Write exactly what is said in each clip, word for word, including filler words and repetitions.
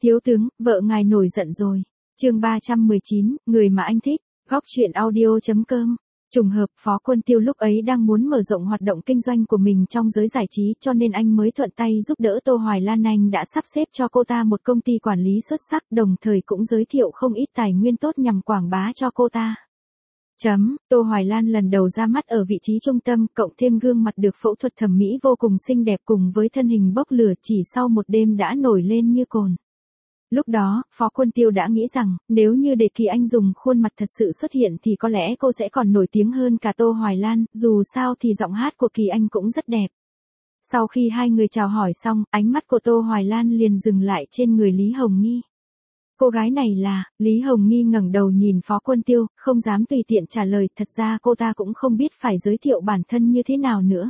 Thiếu tướng, vợ ngài nổi giận rồi. Chương ba trăm mười chín, người mà anh thích. Góc truyện audio chấm com. Trùng hợp, Phó Quân Tiêu lúc ấy đang muốn mở rộng hoạt động kinh doanh của mình trong giới giải trí, cho nên anh mới thuận tay giúp đỡ Tô Hoài Lan. Anh đã sắp xếp cho cô ta một công ty quản lý xuất sắc, đồng thời cũng giới thiệu không ít tài nguyên tốt nhằm quảng bá cho cô ta. Chấm, Tô Hoài Lan lần đầu ra mắt ở vị trí trung tâm, cộng thêm gương mặt được phẫu thuật thẩm mỹ vô cùng xinh đẹp cùng với thân hình bốc lửa, chỉ sau một đêm đã nổi lên như cồn. Lúc đó, Phó Quân Tiêu đã nghĩ rằng, nếu như để Kỳ Anh dùng khuôn mặt thật sự xuất hiện thì có lẽ cô sẽ còn nổi tiếng hơn cả Tô Hoài Lan, dù sao thì giọng hát của Kỳ Anh cũng rất đẹp. Sau khi hai người chào hỏi xong, ánh mắt của Tô Hoài Lan liền dừng lại trên người Lý Hồng Nghi. Cô gái này là, Lý Hồng Nghi ngẩng đầu nhìn Phó Quân Tiêu, không dám tùy tiện trả lời, thật ra cô ta cũng không biết phải giới thiệu bản thân như thế nào nữa.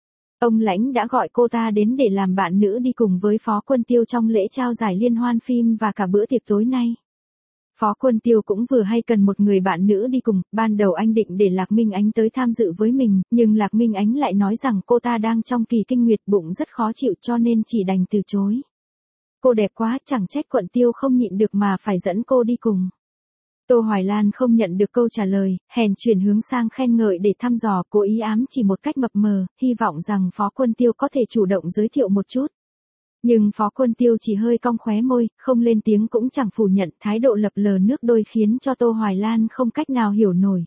Ông Lãnh đã gọi cô ta đến để làm bạn nữ đi cùng với Phó Quân Tiêu trong lễ trao giải liên hoan phim và cả bữa tiệc tối nay. Phó Quân Tiêu cũng vừa hay cần một người bạn nữ đi cùng, ban đầu anh định để Lạc Minh Ánh tới tham dự với mình, nhưng Lạc Minh Ánh lại nói rằng cô ta đang trong kỳ kinh nguyệt, bụng rất khó chịu cho nên chỉ đành từ chối. Cô đẹp quá, chẳng trách Quận Tiêu không nhịn được mà phải dẫn cô đi cùng. Tô Hoài Lan không nhận được câu trả lời, hèn chuyển hướng sang khen ngợi để thăm dò, cố ý ám chỉ một cách mập mờ, hy vọng rằng Phó Quân Tiêu có thể chủ động giới thiệu một chút. Nhưng Phó Quân Tiêu chỉ hơi cong khóe môi, không lên tiếng cũng chẳng phủ nhận, thái độ lập lờ nước đôi khiến cho Tô Hoài Lan không cách nào hiểu nổi.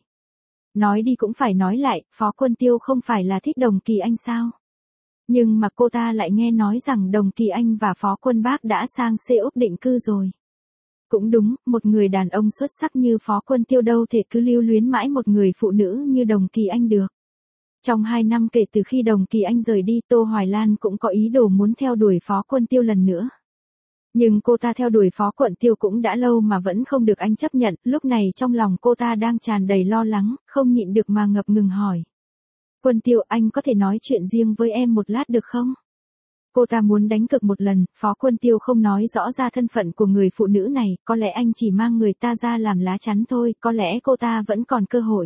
Nói đi cũng phải nói lại, Phó Quân Tiêu không phải là thích Đồng Kỳ Anh sao? Nhưng mà cô ta lại nghe nói rằng Đồng Kỳ Anh và Phó Quân Bác đã sang xê úc định cư rồi. Cũng đúng, một người đàn ông xuất sắc như Phó Quân Tiêu đâu thể cứ lưu luyến mãi một người phụ nữ như Đồng Kỳ Anh được. Trong hai năm kể từ khi Đồng Kỳ Anh rời đi, Tô Hoài Lan cũng có ý đồ muốn theo đuổi Phó Quân Tiêu lần nữa. Nhưng cô ta theo đuổi Phó Quân Tiêu cũng đã lâu mà vẫn không được anh chấp nhận, lúc này trong lòng cô ta đang tràn đầy lo lắng, không nhịn được mà ngập ngừng hỏi. Quân Tiêu, anh có thể nói chuyện riêng với em một lát được không? Cô ta muốn đánh cược một lần, Phó Quân Tiêu không nói rõ ra thân phận của người phụ nữ này, có lẽ anh chỉ mang người ta ra làm lá chắn thôi, có lẽ cô ta vẫn còn cơ hội.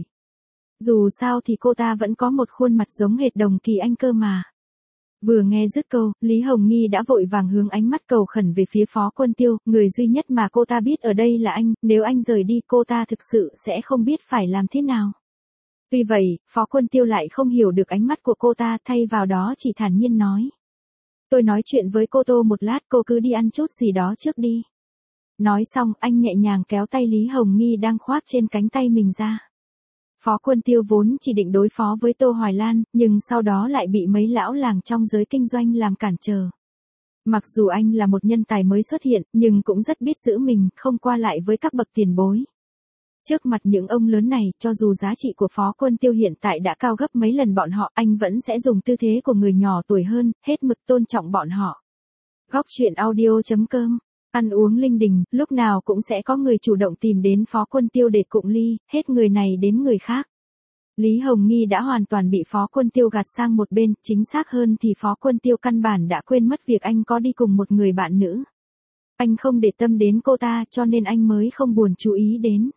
Dù sao thì cô ta vẫn có một khuôn mặt giống hệt Đồng Kỳ Anh cơ mà. Vừa nghe dứt câu, Lý Hồng Nghi đã vội vàng hướng ánh mắt cầu khẩn về phía Phó Quân Tiêu, người duy nhất mà cô ta biết ở đây là anh, nếu anh rời đi cô ta thực sự sẽ không biết phải làm thế nào. Tuy vậy, Phó Quân Tiêu lại không hiểu được ánh mắt của cô ta, thay vào đó chỉ thản nhiên nói. Tôi nói chuyện với cô Tô một lát, cô cứ đi ăn chút gì đó trước đi. Nói xong, anh nhẹ nhàng kéo tay Lý Hồng Nghi đang khoác trên cánh tay mình ra. Phó Quân Tiêu vốn chỉ định đối phó với Tô Hoài Lan, nhưng sau đó lại bị mấy lão làng trong giới kinh doanh làm cản trở. Mặc dù anh là một nhân tài mới xuất hiện, nhưng cũng rất biết giữ mình, không qua lại với các bậc tiền bối. Trước mặt những ông lớn này, cho dù giá trị của Phó Quân Tiêu hiện tại đã cao gấp mấy lần bọn họ, anh vẫn sẽ dùng tư thế của người nhỏ tuổi hơn, hết mực tôn trọng bọn họ. Góc truyện audio chấm com. Ăn uống linh đình, lúc nào cũng sẽ có người chủ động tìm đến Phó Quân Tiêu để cụng ly, hết người này đến người khác. Lý Hồng Nghi đã hoàn toàn bị Phó Quân Tiêu gạt sang một bên, chính xác hơn thì Phó Quân Tiêu căn bản đã quên mất việc anh có đi cùng một người bạn nữ. Anh không để tâm đến cô ta cho nên anh mới không buồn chú ý đến.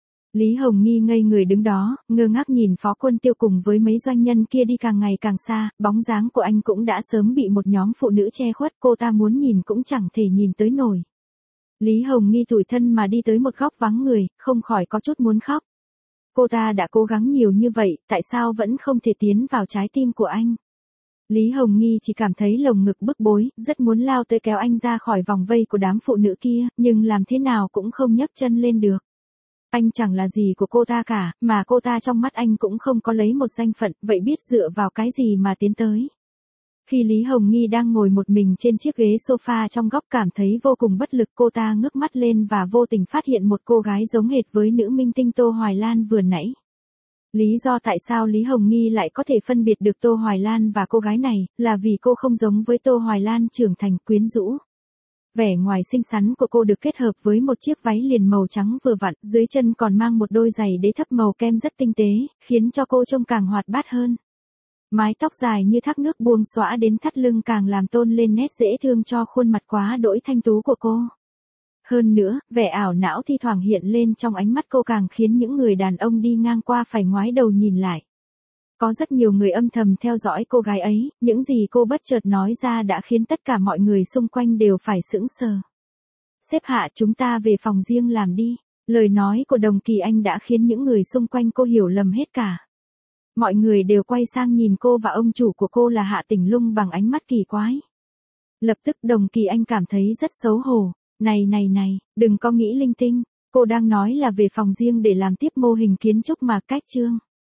Lý Hồng Nghi ngây người đứng đó, ngơ ngác nhìn Phó Quân Tiêu cùng với mấy doanh nhân kia đi càng ngày càng xa, bóng dáng của anh cũng đã sớm bị một nhóm phụ nữ che khuất, cô ta muốn nhìn cũng chẳng thể nhìn tới nổi. Lý Hồng Nghi tủi thân mà đi tới một góc vắng người, không khỏi có chút muốn khóc. Cô ta đã cố gắng nhiều như vậy, tại sao vẫn không thể tiến vào trái tim của anh? Lý Hồng Nghi chỉ cảm thấy lồng ngực bức bối, rất muốn lao tới kéo anh ra khỏi vòng vây của đám phụ nữ kia, nhưng làm thế nào cũng không nhấc chân lên được. Anh chẳng là gì của cô ta cả, mà cô ta trong mắt anh cũng không có lấy một danh phận, vậy biết dựa vào cái gì mà tiến tới. Khi Lý Hồng Nghi đang ngồi một mình trên chiếc ghế sofa trong góc cảm thấy vô cùng bất lực, cô ta ngước mắt lên và vô tình phát hiện một cô gái giống hệt với nữ minh tinh Tô Hoài Lan vừa nãy. Lý do tại sao Lý Hồng Nghi lại có thể phân biệt được Tô Hoài Lan và cô gái này, là vì cô không giống với Tô Hoài Lan trưởng thành quyến rũ. Vẻ ngoài xinh xắn của cô được kết hợp với một chiếc váy liền màu trắng vừa vặn, dưới chân còn mang một đôi giày đế thấp màu kem rất tinh tế, khiến cho cô trông càng hoạt bát hơn. Mái tóc dài như thác nước buông xõa đến thắt lưng càng làm tôn lên nét dễ thương cho khuôn mặt quá đỗi thanh tú của cô. Hơn nữa, vẻ ảo não thi thoảng hiện lên trong ánh mắt cô càng khiến những người đàn ông đi ngang qua phải ngoái đầu nhìn lại. Có rất nhiều người âm thầm theo dõi cô gái ấy, những gì cô bất chợt nói ra đã khiến tất cả mọi người xung quanh đều phải sững sờ. Sếp Hạ, chúng ta về phòng riêng làm đi. Lời nói của Đồng Kỳ Anh đã khiến những người xung quanh cô hiểu lầm hết cả. Mọi người đều quay sang nhìn cô và ông chủ của cô là Hạ Tỉnh Lung bằng ánh mắt kỳ quái. Lập tức Đồng Kỳ Anh cảm thấy rất xấu hổ. Này này này, đừng có nghĩ linh tinh. Cô đang nói là về phòng riêng để làm tiếp mô hình kiến trúc mà, cách chương.